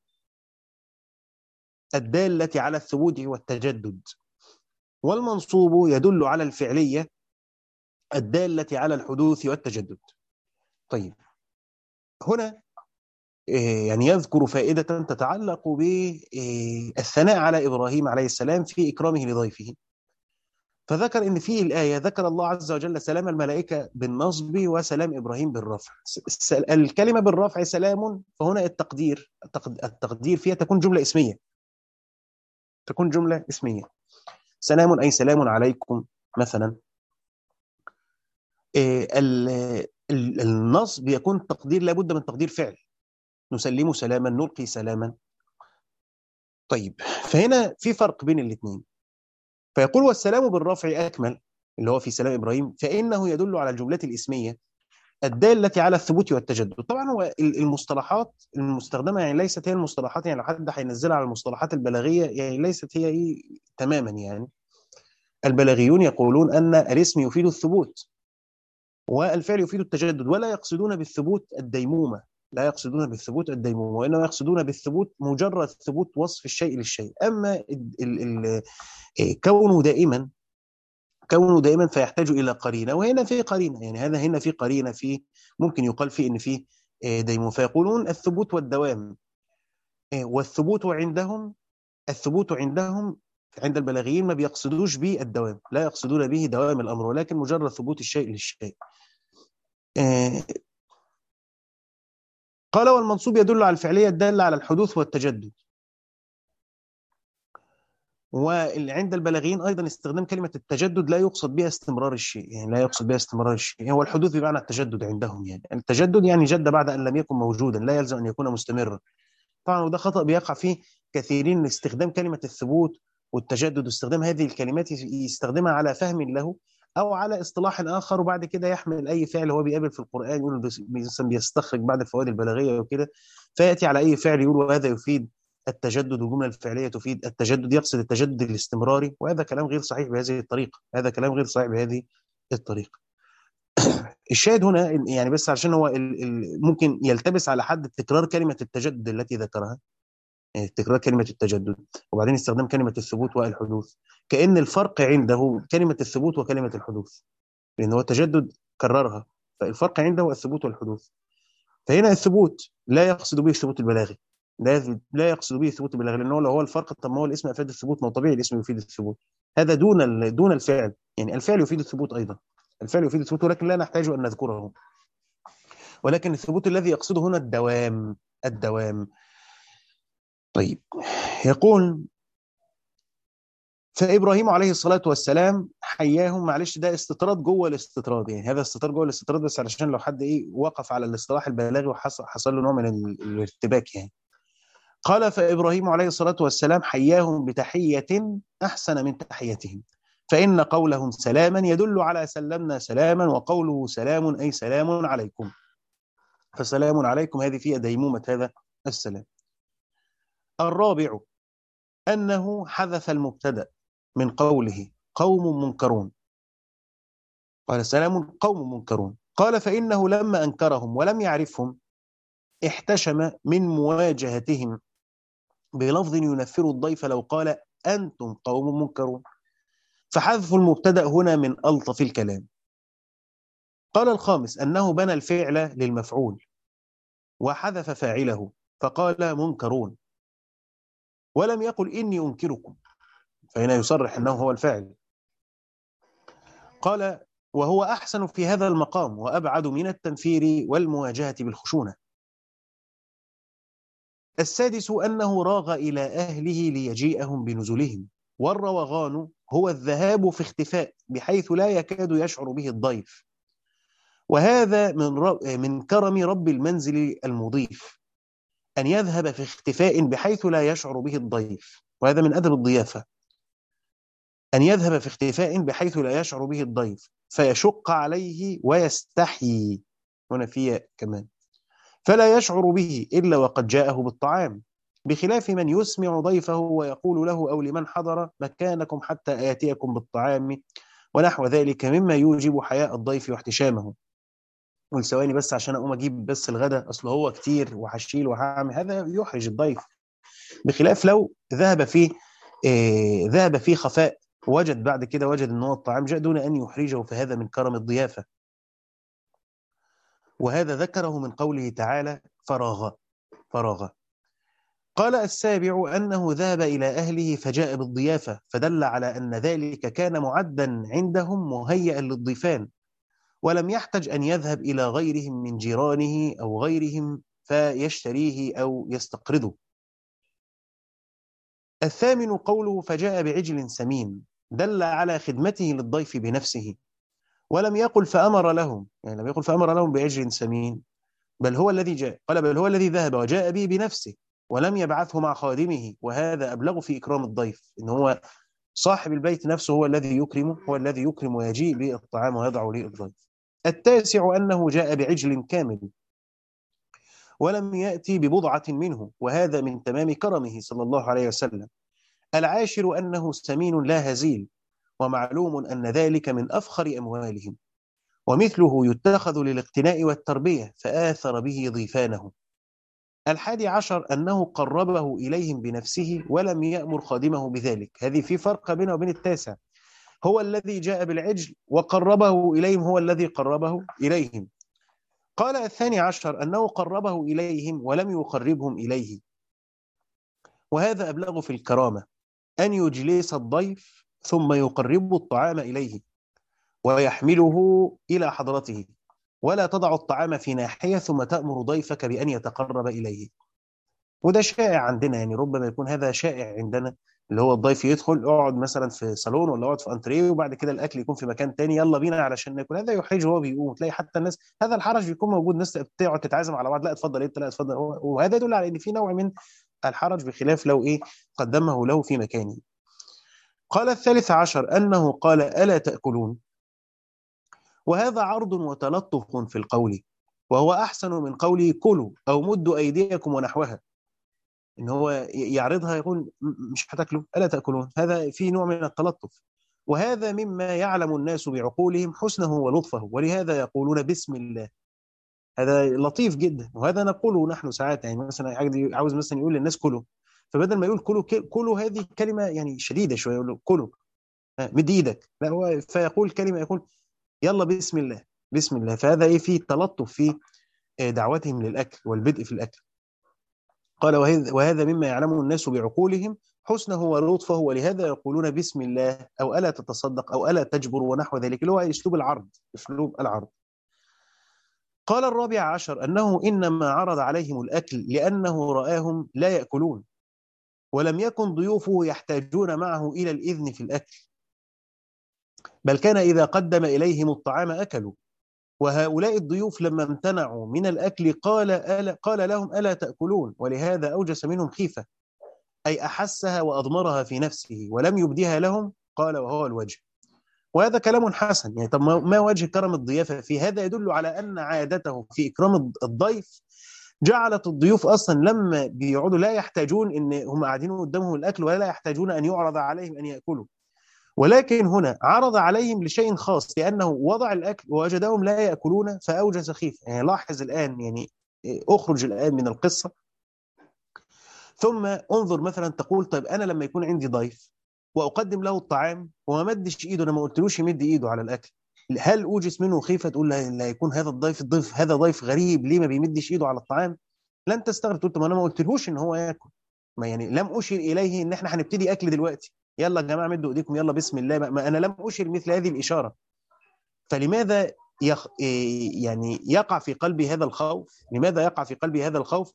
الدالة على الثبوت والتجدد، والمنصوب يدل على الفعلية الدالة على الحدوث والتجدد. طيب هنا يعني يذكر فائدة تتعلق بالثناء على إبراهيم عليه السلام في إكرامه لضيفه، فذكر إن في الآية ذكر الله عز وجل سلام الملائكة بالنصب وسلام إبراهيم بالرفع. الكلمة بالرفع سلام، فهنا التقدير فيها تكون جملة اسمية، سلام أي سلام عليكم مثلا. النصب يكون تقدير لابد من تقدير فعل، نسلم سلاما، نلقي سلاما. طيب فهنا في فرق بين الاثنين، فيقول والسلام بالرفع أكمل اللي هو في سلام إبراهيم، فإنه يدل على الجملة الإسمية الدالة على الثبوت والتجدد. طبعا هو المصطلحات المستخدمة يعني ليست هي المصطلحات، يعني لو حد هينزلها على المصطلحات البلاغية يعني ليست هي تماما. يعني البلاغيون يقولون أن الاسم يفيد الثبوت والفعل يفيد التجدد، ولا يقصدون بالثبوت الديمومة، وإنما يقصدون بالثبوت مجرد ثبوت وصف الشيء للشيء. أما كونه دائما فيحتاج إلى قرينة، وهنا في قرينة، يعني هنا في قرينة، في ممكن يقال فيه إن فيه ديمومة، فيقولون الثبوت والدوام. الثبوت عندهم عند البلاغيين ما بيقصدوش به الدوام، لا يقصدون به دوام الأمر، ولكن مجرد ثبوت الشيء للشيء. قال والمنصوب يدل على الفعلية الدالة على الحدوث والتجدد. وعند البلاغيين أيضا استخدام كلمة التجدد لا يقصد بها استمرار الشيء، هو الحدوث بمعنى التجدد عندهم. يعني التجدد يعني جد بعد أن لم يكن موجودا، لا يلزم أن يكون مستمرا. طبعا وده خطأ بيقع فيه كثيرين من استخدام كلمة الثبوت والتجدد، واستخدام هذه الكلمات يستخدمها على فهم له أو على اصطلاح آخر، وبعد كده يحمل أي فعل هو بيقابل في القرآن يقول بيستخرج بعد الفوائد البلاغية وكده، فيأتي على أي فعل يقول وهذا يفيد التجدد، والجملة الفعلية تفيد التجدد، يقصد التجدد الاستمراري، وهذا كلام غير صحيح بهذه الطريقة، هذا كلام غير صحيح بهذه الطريقة. الشاهد هنا يعني بس عشان هو ممكن يلتبس على حد تكرار كلمة التجدد التي ذكرها، يعني تكرار كلمة التجدد وبعدين استخدام كلمة الثبوت والحدوث، كأن الفرق عنده كلمة الثبوت وكلمة الحدوث، لأن هو التجدد كررها، فالفرق عنده الثبوت والحدوث. فهنا الثبوت لا يقصد به الثبوت البلاغي، لا يقصد به الثبوت البلاغي، لأنه لو هو الفرق طب ما هو الاسم أفاد الثبوت، ما هو طبيعي الاسم يفيد الثبوت، هذا دون الفعل، يعني الفعل يفيد الثبوت أيضا، الفعل يفيد الثبوت ولكن لا نحتاج أن نذكره، ولكن الثبوت الذي يقصده هنا الدوام، الدوام. طيب، يقول فإبراهيم عليه الصلاة والسلام حياهم، معلش ده استطراد جوه الاستطراد، يعني هذا استطراد جوه الاستطراد بس علشان لو حد وقف على الاصطلاح البلاغي وحصل له نوع من الارتباك يعني. قال فإبراهيم عليه الصلاة والسلام حياهم بتحية أحسن من تحيتهم، فإن قولهم سلاما يدل على سلمنا سلاما، وقوله سلام أي سلام عليكم، فسلام عليكم هذه فيها ديمومة هذا السلام. الرابع أنه حذف المبتدأ من قوله قوم منكرون، قال سلام قوم منكرون، قال فإنه لما أنكرهم ولم يعرفهم احتشم من مواجهتهم بلفظ ينفر الضيف لو قال أنتم قوم منكرون، فحذف المبتدأ هنا من ألطف الكلام. قال الخامس أنه بنى الفعل للمفعول وحذف فاعله فقال منكرون، ولم يقل إني أنكركم، فهنا يصرح أنه هو الفاعل. قال وهو أحسن في هذا المقام وأبعد من التنفير والمواجهة بالخشونة. السادس أنه راغ إلى أهله ليجيئهم بنزلهم، والروغان هو الذهاب في اختفاء بحيث لا يكاد يشعر به الضيف، وهذا من كرم رب المنزل المضيف أن يذهب في اختفاء بحيث لا يشعر به الضيف، وهذا من أدب الضيافة، أن يذهب في اختفاء بحيث لا يشعر به الضيف فيشق عليه ويستحيي، هنا فيها كمان، فلا يشعر به إلا وقد جاءه بالطعام، بخلاف من يسمع ضيفه ويقول له أو لمن حضر مكانكم حتى آتيكم بالطعام، ونحو ذلك مما يوجب حياء الضيف واحتشامه. والثواني بس عشان أقوم أجيب بس الغداء أصل هو كتير وهشيل وهعمل، هذا يحرج الضيف، بخلاف لو ذهب فيه خفاء، وجد بعد كده وجد ان هو الطعام جاء دون ان يحرجه، فهذا من كرم الضيافه. وهذا ذكره من قوله تعالى فراغ. قال السابع أنه ذهب إلى أهله فجاء بالضيافة، فدل على أن ذلك كان معدا عندهم مهيئا للضيفان، ولم يحتج أن يذهب إلى غيرهم من جيرانه أو غيرهم فيشتريه أو يستقرضه. الثامن قوله فجاء بعجل سمين، دل على خدمته للضيف بنفسه، ولم يقل فأمر لهم، يعني لم يقل فأمر لهم بعجل سمين، بل هو الذي جاء، قال بل هو الذي ذهب وجاء به بنفسه ولم يبعثه مع خادمه، وهذا أبلغ في إكرام الضيف، إن هو صاحب البيت نفسه هو الذي يكرمه، هو الذي يكرم ويجيء بالطعام ويضع للضيف. التاسع أنه جاء بعجل كامل ولم يأتي ببضعة منه، وهذا من تمام كرمه صلى الله عليه وسلم. العاشر أنه سمين لا هزيل، ومعلوم أن ذلك من أفخر أموالهم، ومثله يتخذ للاقتناء والتربية فآثر به ضيفانه. الحادي عشر أنه قربه إليهم بنفسه ولم يأمر خادمه بذلك، هذه في فرق بينه وبين التاسع، هو الذي جاء بالعجل وقربه إليهم، هو الذي قربه إليهم. قال الثاني عشر أنه قربه إليهم ولم يقربهم إليه، وهذا أبلغ في الكرامة، أن يجلس الضيف ثم يقرب الطعام إليه ويحمله إلى حضرته، ولا تضع الطعام في ناحية ثم تأمر ضيفك بأن يتقرب إليه. وده شائع عندنا، يعني ربما يكون هذا شائع عندنا، اللي هو الضيف يدخل يقعد مثلا في صالون ولا يقعد في انتريه، وبعد كده الاكل يكون في مكان تاني، يلا بينا علشان ناكل، هذا يحرجه وهو بيقوم، تلاقي حتى الناس هذا الحرج بيكون موجود، ناس تقعد تتعازم على بعض، لا اتفضل انت، لا اتفضل، وهذا يدل على ان في نوع من الحرج، بخلاف لو قدمه له في مكانه. قال الثالث عشر أنه قال ألا تأكلون، وهذا عرض وتلطف في القول، وهو أحسن من قوله كلوا أو مدوا أيديكم ونحوها، إن هو يعرضها يقول مش هتاكلوا ألا تأكلون، هذا فيه نوع من التلطف. وهذا مما يعلم الناس بعقولهم حسنه ولطفه، ولهذا يقولون بسم الله. هذا لطيف جدا، وهذا نقوله نحن ساعات. يعني مثلا عاوز مثلا يقول للناس كلوا، فبدل ما يقول كلوا كلوا هذه كلمة يعني شديدة شوية، يقول له كلوا مد ايدك، لا هو فيقول كلمة، يقول يلا بسم الله بسم الله. فهذا ايه فيه تلطف في دعوتهم للأكل والبدء في الأكل. قال وهذا مما يعلمه الناس بعقولهم حسنه ولطفه، ولهذا يقولون بسم الله أو ألا تتصدق أو ألا تجبر ونحو ذلك، اللي هو أسلوب العرض، أسلوب العرض. قال الرابع عشر أنه إنما عرض عليهم الأكل لأنه رآهم لا يأكلون، ولم يكن ضيوفه يحتاجون معه إلى الإذن في الأكل، بل كان إذا قدم إليهم الطعام أكلوا. وهؤلاء الضيوف لما امتنعوا من الأكل قال لهم ألا تأكلون، ولهذا أوجس منهم خيفة، أي أحسها وأضمرها في نفسه ولم يبديها لهم. قال وهو الوجه. وهذا كلام حسن. يعني طب ما وجه كرم الضيافة في هذا؟ يدل على أن عادته في إكرام الضيف جعلت الضيوف أصلا لما بيقعدوا لا يحتاجون إن هم قاعدين قدامهم الأكل، ولا يحتاجون أن يعرض عليهم أن يأكلوا، ولكن هنا عرض عليهم لشيء خاص، لأنه وضع الأكل ووجدهم لا يأكلون فأوجز خيفة. يعني لاحظ الآن، يعني أخرج الآن من القصة، ثم انظر مثلا تقول طيب أنا لما يكون عندي ضيف وأقدم له الطعام وما مدش إيده، أنا ما قلتلوش يمد إيده على الأكل، هل أوجس منه خيفة تقول لا يكون هذا الضيف هذا ضيف غريب ليه ما بيمدش إيده على الطعام؟ لن تستغرب تقول طب أنا ما قلتلهوش إن هو ياكل، ما يعني لم أشر إليه إن إحنا هنبتدي أكل دلوقتي، يلا يا جماعة مدوا إيديكم يلا بسم الله، ما أنا لم أشر مثل هذه الإشارة. فلماذا يعني يقع في قلبي هذا الخوف؟ لماذا يقع في قلبي هذا الخوف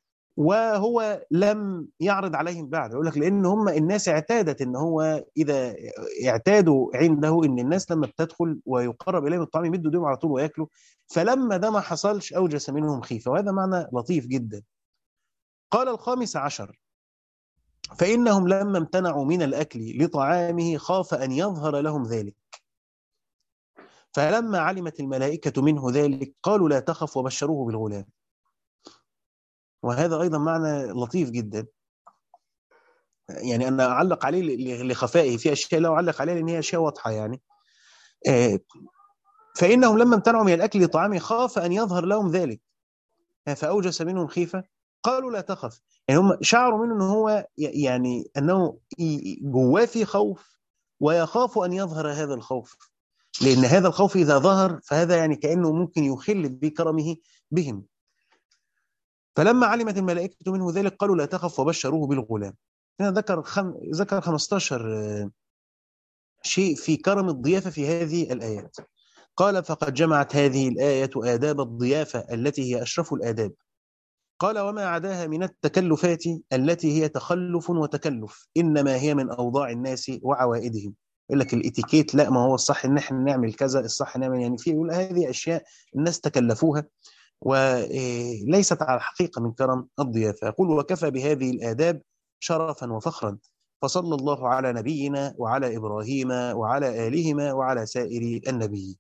وهو لم يعرض عليهم بعد؟ يقول لك لان هم الناس اعتادت ان هو اذا اعتادوا عنده ان الناس لما بتدخل ويقرب اليهم الطعام يمدوا ايديهم على طول وياكلوا، فلما ده ما حصلش اوجس منهم خيفه، وهذا معنى لطيف جدا. قال الخامس عشر فانهم لما امتنعوا من الاكل لطعامه خاف ان يظهر لهم ذلك، فلما علمت الملائكه منه ذلك قالوا لا تخف وبشروه بالغلام. وهذا ايضا معنى لطيف جدا. يعني انا اعلق عليه لخفائه، في اشياء لا اعلق عليها لان هي اشياء واضحه يعني. فانهم لما امتنعوا من الاكل لطعامه خاف ان يظهر لهم ذلك، فاوجس منهم خيفه قالوا لا تخف. يعني هم شعروا منه ان هو يعني انه جواه في خوف ويخاف ان يظهر هذا الخوف، لان هذا الخوف اذا ظهر فهذا يعني كانه ممكن يخل بكرمه بهم. فلما علمت الملائكه منه ذلك قالوا لا تخف وبشروه بالغلام. هنا ذكر 15 شيء في كرم الضيافة في هذه الآيات. قال فقد جمعت هذه الآية آداب الضيافة التي هي أشرف الآداب. قال وما عداها من التكلفات التي هي تخلف وتكلف إنما هي من أوضاع الناس وعوائدهم. يقول لك الاتيكيت، لا ما هو الصح ان احنا نعمل كذا، الصح نعمل يعني في، يقول هذه أشياء الناس تكلفوها وليست على الحقيقة من كرم الضيافة. يقول وكفى بهذه الآداب شرفا وفخرا، فصلى الله على نبينا وعلى إبراهيم وعلى آلهما وعلى سائر النبيين.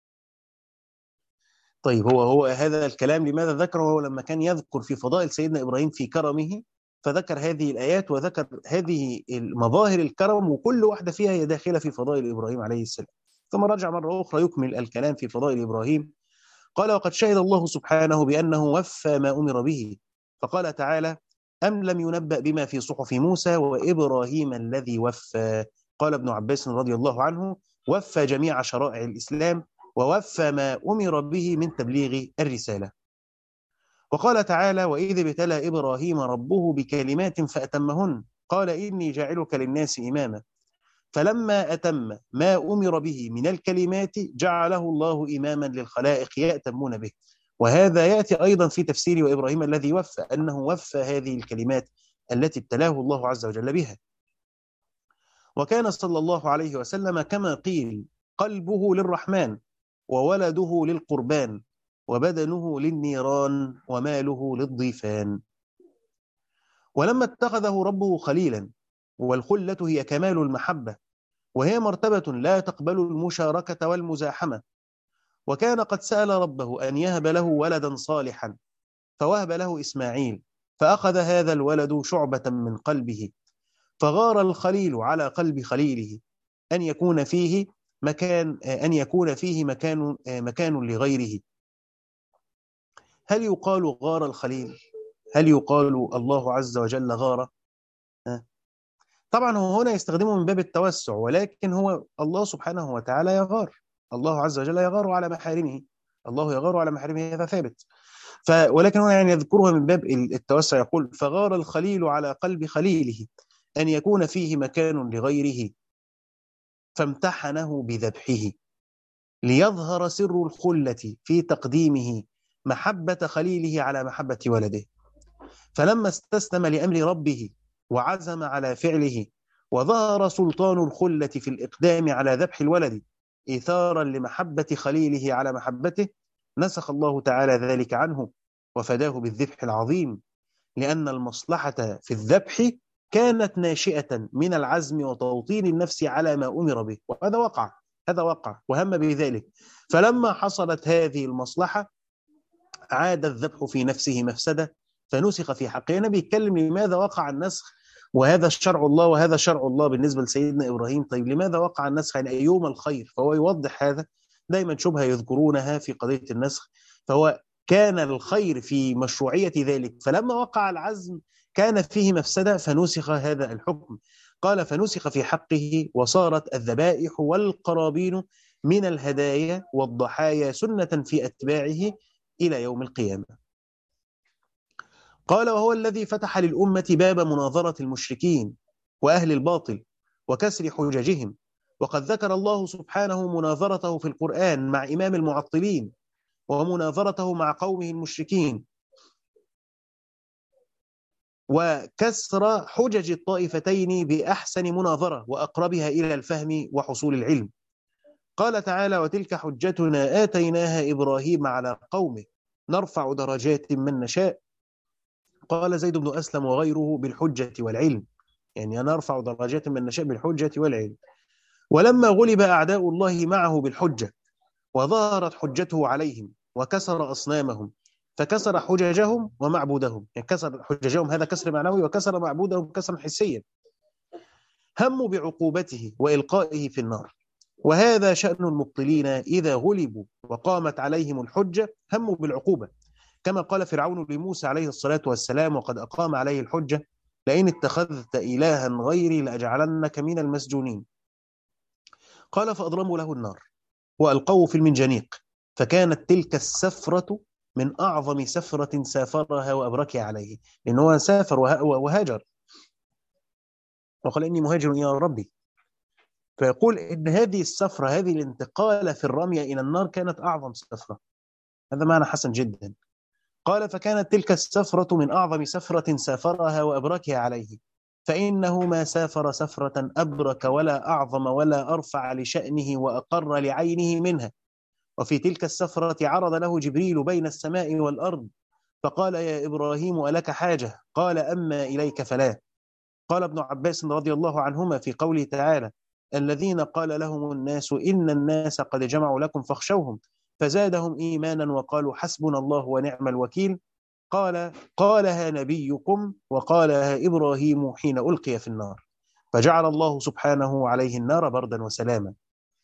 طيب هو هذا الكلام لماذا ذكره؟ هو لما كان يذكر في فضائل سيدنا إبراهيم في كرمه فذكر هذه الآيات وذكر هذه المظاهر الكرم، وكل واحدة فيها هي داخلة في فضائل إبراهيم عليه السلام. ثم رجع مرة أخرى يكمل الكلام في فضائل إبراهيم. قال وقد شهد الله سبحانه بأنه وفى ما أمر به، فقال تعالى أم لم ينبأ بما في صحف موسى وإبراهيم الذي وفى. قال ابن عباس رضي الله عنه وفى جميع شرائع الإسلام ووفى ما أمر به من تبليغ الرسالة. وقال تعالى وإذ ابتلى إبراهيم ربه بكلمات فأتمهن قال إني جاعلك للناس إماما، فلما أتم ما أمر به من الكلمات جعله الله إماما للخلائق يأتمون به. وهذا يأتي أيضا في تفسير وإبراهيم الذي وفى أنه وفى هذه الكلمات التي ابتلاه الله عز وجل بها. وكان صلى الله عليه وسلم كما قيل قلبه للرحمن وولده للقربان وبدنه للنيران وماله للضيفان. ولما اتخذه ربه خليلا، والخلة هي كمال المحبة وهي مرتبة لا تقبل المشاركة والمزاحمة، وكان قد سأل ربه أن يهب له ولدا صالحا فوهب له إسماعيل، فأخذ هذا الولد شعبة من قلبه، فغار الخليل على قلب خليله أن يكون فيه مكان لغيره. هل يقال غار الخليل؟ هل يقال الله عز وجل غار؟ طبعا هو هنا يستخدمه من باب التوسع، ولكن هو الله سبحانه وتعالى يغار. الله عز وجل يغار على محارمه. الله يغار على محارمه، هذا ثابت. ولكن هو يعني يذكرها من باب التوسع، يقول فغار الخليل على قلب خليله أن يكون فيه مكان لغيره، فامتحنه بذبحه ليظهر سر الخلة في تقديمه محبة خليله على محبة ولده. فلما استسلم لأمر ربه وعزم على فعله، وظهر سلطان الخلة في الإقدام على ذبح الولد إيثارا لمحبة خليله على محبته، نسخ الله تعالى ذلك عنه وفداه بالذبح العظيم، لأن المصلحة في الذبح كانت ناشئة من العزم وتوطين النفس على ما أمر به، وهذا وقع. هذا وقع وهم بذلك. فلما حصلت هذه المصلحة عاد الذبح في نفسه مفسدة فنسخ في حقه. هنا بيتكلم لماذا وقع النسخ، وهذا شرع الله وهذا شرع الله بالنسبة لسيدنا إبراهيم. طيب لماذا وقع النسخ؟ يعني أيهما الخير؟ فهو يوضح هذا. دايما شبهة يذكرونها في قضية النسخ، فهو كان الخير في مشروعية ذلك، فلما وقع العزم كان فيه مفسدة فنسخ هذا الحكم. قال فنسخ في حقه، وصارت الذبائح والقرابين من الهدايا والضحايا سنة في أتباعه إلى يوم القيامة. قال وهو الذي فتح للأمة باب مناظرة المشركين وأهل الباطل وكسر حججهم، وقد ذكر الله سبحانه مناظرته في القرآن مع إمام المعطلين، ومناظرته مع قومه المشركين، وكسر حجج الطائفتين بأحسن مناظرة وأقربها إلى الفهم وحصول العلم. قال تعالى وتلك حجتنا آتيناها إبراهيم على قومه نرفع درجات من نشاء. قال زيد بن أسلم وغيره بالحجة والعلم، يعني نرفع درجات من نشاء بالحجة والعلم. ولما غلب أعداء الله معه بالحجة وظهرت حجته عليهم وكسر أصنامهم، فكسر حججهم ومعبودهم، يعني كسر حججهم هذا كسر معنوي، وكسر معبودهم كسرا حسيا، هموا بعقوبته وإلقائه في النار. وهذا شأن المبطلين إذا غلبوا وقامت عليهم الحجة هموا بالعقوبة، كما قال فرعون لموسى عليه الصلاة والسلام وقد أقام عليه الحجة لئن اتخذت إلها غيري لأجعلنك من المسجونين. قال فأضرموا له النار وألقوه في المنجنيق، فكانت تلك السفرة من أعظم سفرة سافرها وأبرك عليه، لأنه سافر وهاجر وقال إني مهاجر إلى ربي. فيقول إن هذه السفرة، هذه الانتقال في الرمية إلى النار كانت أعظم سفرة. هذا معنى حسن جدا. قال فكانت تلك السفرة من أعظم سفرة سافرها وأبركها عليه، فإنه ما سافر سفرة أبرك ولا أعظم ولا أرفع لشأنه وأقر لعينه منها. وفي تلك السفرة عرض له جبريل بين السماء والأرض فقال يا إبراهيم ألك حاجة؟ قال أما إليك فلا. قال ابن عباس رضي الله عنهما في قوله تعالى الذين قال لهم الناس إن الناس قد جمعوا لكم فاخشوهم فزادهم إيمانا وقالوا حسبنا الله ونعم الوكيل. قالها نبيكم وقالها إبراهيم حين ألقي في النار، فجعل الله سبحانه عليه النار بردا وسلاما.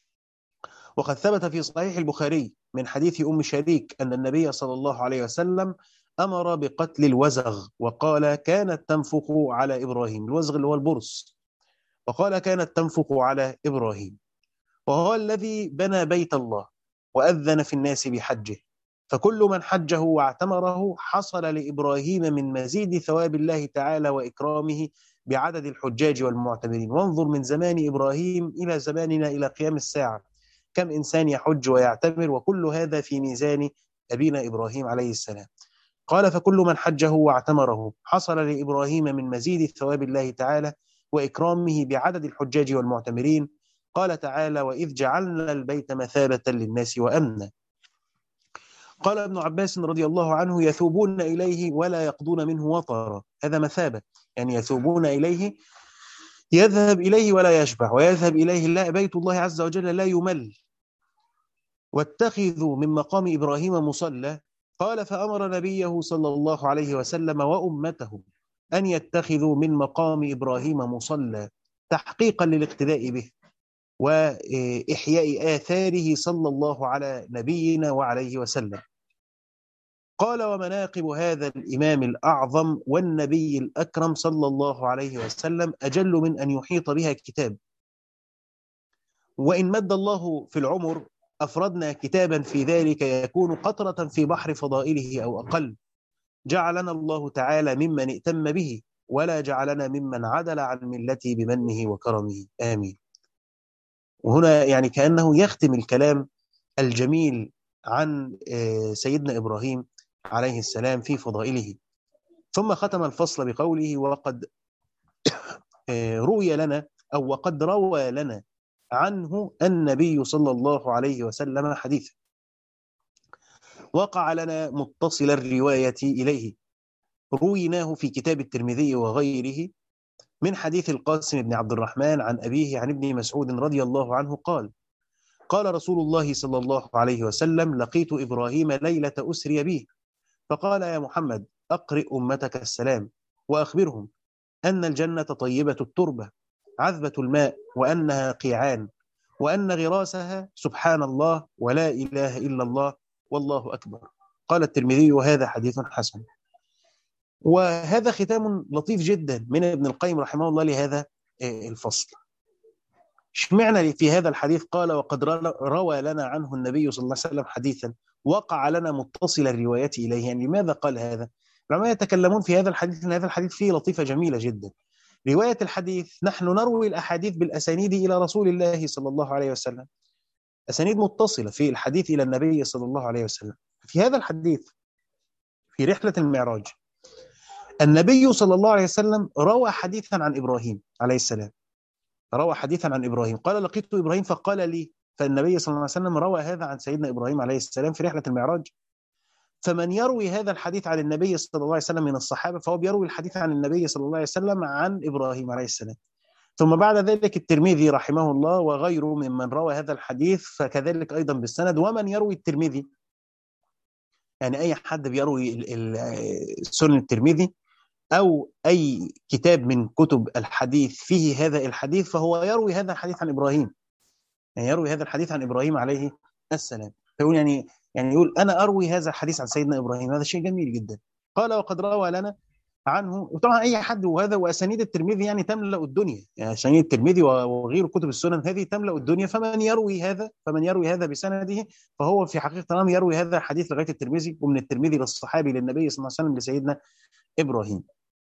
وقد ثبت في صحيح البخاري من حديث أم شريك أن النبي صلى الله عليه وسلم أمر بقتل الوزغ، وقال كانت تنفق على إبراهيم. الوزغ اللي هو البرص، وقال كانت تنفق على إبراهيم. وهو الذي بنى بيت الله وأذن في الناس بحجه، فكل من حجه واعتمره حصل لإبراهيم من مزيد ثواب الله تعالى وإكرامه بعدد الحجاج والمعتمرين. وانظر من زمان إبراهيم إلى زماننا إلى قيام الساعة كم إنسان يحج ويعتمر، وكل هذا في ميزان أبينا إبراهيم عليه السلام. قال فكل من حجه واعتمره حصل لإبراهيم من مزيد ثواب الله تعالى وإكرامه بعدد الحجاج والمعتمرين. قال تعالى وإذ جعلنا البيت مثابة للناس وأمنا. قال ابن عباس رضي الله عنه يثوبون إليه ولا يقضون منه وطرا. هذا مثابة، يعني يثوبون إليه، يذهب إليه ولا يشبع، ويذهب إليه لا بيت الله عز وجل لا يمل. واتخذوا من مقام إبراهيم مصلى، قال فأمر نبيه صلى الله عليه وسلم وأمته أن يتخذوا من مقام إبراهيم مصلى تحقيقا للاقتداء به وإحياء آثاره صلى الله على نبينا وعليه وسلم. قال ومناقب هذا الإمام الأعظم والنبي الأكرم صلى الله عليه وسلم أجل من أن يحيط بها كتاب، وإن مد الله في العمر أفردنا كتابا في ذلك يكون قطرة في بحر فضائله أو أقل. جعلنا الله تعالى ممن ائتم به ولا جعلنا ممن عدل عن ملته بمنه وكرمه، آمين. وهنا يعني كأنه يختم الكلام الجميل عن سيدنا إبراهيم عليه السلام في فضائله، ثم ختم الفصل بقوله وقد روي لنا أو وقد روى لنا عنه النبي صلى الله عليه وسلم حديثا وقع لنا متصل الرواية إليه، رويناه في كتاب الترمذي وغيره من حديث القاسم بن عبد الرحمن عن أبيه عن ابن مسعود رضي الله عنه قال قال رسول الله صلى الله عليه وسلم لقيت إبراهيم ليلة أسري به فقال يا محمد أقرئ أمتك السلام وأخبرهم أن الجنة طيبة التربة عذبة الماء وأنها قيعان وأن غراسها سبحان الله ولا إله إلا الله والله أكبر. قال الترمذي وهذا حديث حسن. وهذا ختام لطيف جدا من ابن القيم رحمه الله لهذا الفصل. اشمعنى في هذا الحديث قال وقد روى لنا عنه النبي صلى الله عليه وسلم حديثا وقع لنا متصل الروايات إليه؟ يعني لماذا قال هذا؟ العلماء يتكلمون في هذا الحديث أن هذا الحديث فيه لطيفة جميلة جدا. رواية الحديث نحن نروي الأحاديث بالأسانيد إلى رسول الله صلى الله عليه وسلم، أسانيد متصلة في الحديث إلى النبي صلى الله عليه وسلم. في هذا الحديث في رحلة المعراج النبي صلى الله عليه وسلم روى حديثا عن إبراهيم عليه السلام، روى حديثا عن إبراهيم قال لقيت إبراهيم فقال لي، فالنبي صلى الله عليه وسلم روى هذا عن سيدنا إبراهيم عليه السلام في رحلة المعراج. فمن يروي هذا الحديث عن النبي صلى الله عليه وسلم من الصحابة فهو بيروي الحديث عن النبي صلى الله عليه وسلم عن إبراهيم عليه السلام. ثم بعد ذلك الترمذي رحمه الله وغيره ممن روى هذا الحديث فكذلك أيضا بالسند. ومن يروي الترمذي يعني أي حد بيروي سنن الترمذي أو أي كتاب من كتب الحديث فيه هذا الحديث فهو يروي هذا الحديث عن إبراهيم، يعني يروي هذا الحديث عن إبراهيم عليه السلام. فيقول يعني يقول أنا أروي هذا الحديث عن سيدنا إبراهيم، هذا شيء جميل جدا. قال وقد روى لنا عنه، وطبعا أي حد وهذا وأسانيد الترمذي يعني تملأ الدنيا، يعني أسانيد الترمذي وغير كتب السنن هذه تملأ الدنيا. فمن يروي هذا بسنده فهو في حقيقة الأمر يروي هذا الحديث لغاية الترمذي، ومن الترمذي للصحابي للنبي صلى الله عليه وسلم لسيدنا إبراهيم.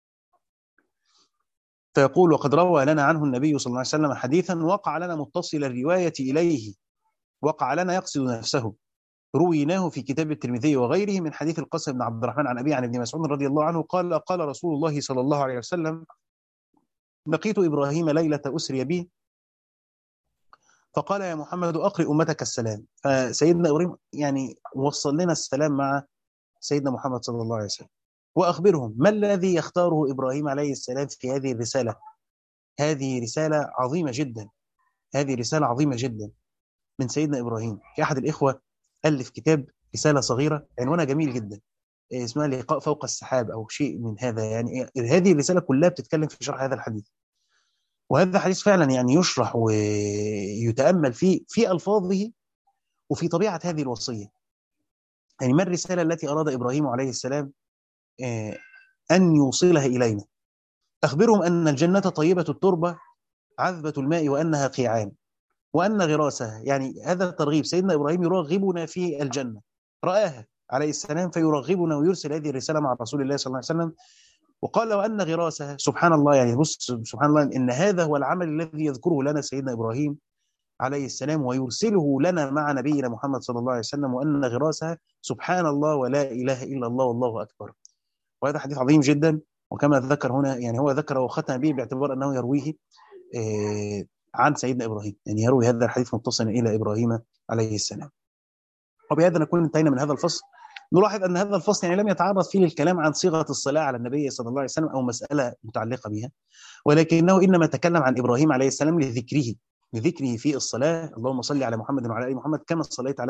فيقول وقد روى لنا عنه النبي صلى الله عليه وسلم حديثا وقع لنا متصل الرواية إليه، وقع لنا يقصد نفسه، رويناه في كتاب الترمذي وغيره من حديث القاسم بن عبد الرحمن عن أبي عن ابن مسعود رضي الله عنه قال قال رسول الله صلى الله عليه وسلم لقيت إبراهيم ليلة أسري بي فقال يا محمد أقرئ أمتك السلام. فسيدنا إبراهيم يعني وصل لنا السلام مع سيدنا محمد صلى الله عليه وسلم. وأخبرهم ما الذي يختاره إبراهيم عليه السلام في هذه الرسالة. هذه رسالة عظيمة جدا، هذه رسالة عظيمة جدا من سيدنا إبراهيم. في أحد الإخوة ألف كتاب رسالة صغيرة عنوانها جميل جدا اسمها لقاء فوق السحاب أو شيء من هذا. يعني هذه الرسالة كلها بتتكلم في شرح هذا الحديث، وهذا الحديث فعلا يعني يشرح ويتأمل في ألفاظه وفي طبيعة هذه الوصية. يعني ما الرسالة التي أراد إبراهيم عليه السلام أن يوصلها إلينا؟ أخبرهم أن الجنة طيبة التربة عذبة الماء وأنها قيعان وأن غراسها، يعني هذا الترغيب. سيدنا إبراهيم يرغبنا في الجنة، رآها عليه السلام فيرغبنا ويرسل هذه الرسالة مع رسول الله صلى الله عليه وسلم. وقال وأن غراسها سبحان الله، يعني بص سبحان الله إن هذا هو العمل الذي يذكره لنا سيدنا إبراهيم عليه السلام ويرسله لنا مع نبينا محمد صلى الله عليه وسلم، وأن غراسها سبحان الله ولا إله إلا الله والله أكبر. وهذا حديث عظيم جدا، وكما ذكر هنا يعني هو ذكر وختم به باعتبار أنه يرويه عن سيدنا إبراهيم، يعني يروي هذا الحديث متصلا إلى إبراهيم عليه السلام. وبهذا نكون انتهينا من هذا الفصل. نلاحظ أن هذا الفصل يعني لم يتعرض فيه للكلام عن صيغة الصلاة على النبي صلى الله عليه وسلم أو مسألة متعلقة بها، ولكنه إنما تكلم عن إبراهيم عليه السلام لذكره في الصلاة اللهم صل على محمد وعلى آل محمد كما صليت على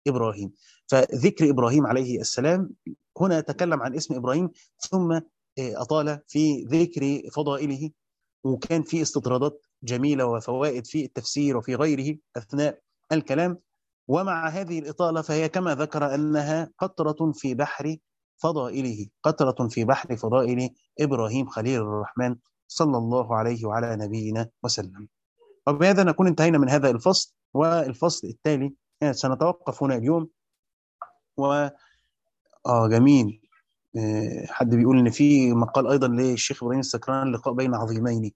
إبراهيم. فذكر إبراهيم عليه السلام هنا تكلم عن اسم إبراهيم، ثم أطال في ذكر فضائله، وكان في استطرادات جميلة وفوائد في التفسير وفي غيره أثناء الكلام. ومع هذه الإطالة فهي كما ذكر أنها قطرة في بحر فضائله، قطرة في بحر فضائل إبراهيم خليل الرحمن صلى الله عليه وعلى نبينا وسلم. وبهذا نكون انتهينا من هذا الفصل، والفصل التالي سنتوقف هنا اليوم. و جميل. حد بيقول ان في مقال ايضا للشيخ ابراهيم السكران، لقاء بين عظيمين.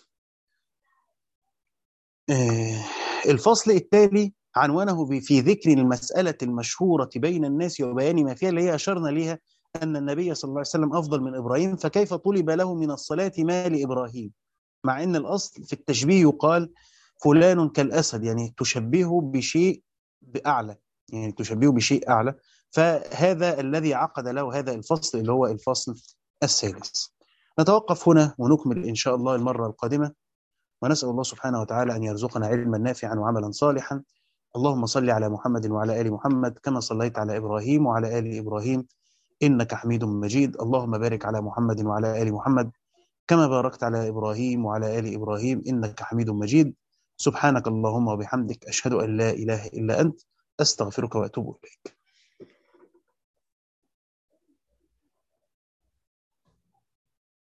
الفصل التالي عنوانه في ذكر المسألة المشهورة بين الناس وبيان ما فيها، اللي هي أشرنا ليها أن النبي صلى الله عليه وسلم أفضل من إبراهيم، فكيف طلب له من الصلاة ما لإبراهيم، مع أن الأصل في التشبيه يقال فلان كالأسد، يعني تشبهه بشيء بأعلى، يعني تشبهه بشيء أعلى. فهذا الذي عقد له هذا الفصل اللي هو الفصل الثالث. نتوقف هنا ونكمل إن شاء الله المرة القادمة، ونسأل الله سبحانه وتعالى أن يرزقنا علما نافعا وعملا صالحا. اللهم صل على محمد وعلى آل محمد كما صليت على إبراهيم وعلى آل إبراهيم إنك حميد مجيد. اللهم بارك على محمد وعلى آل محمد كما باركت على إبراهيم وعلى آل إبراهيم إنك حميد مجيد. سبحانك اللهم وبحمدك، أشهد أن لا إله إلا أنت، أستغفرك وأتوب إليك.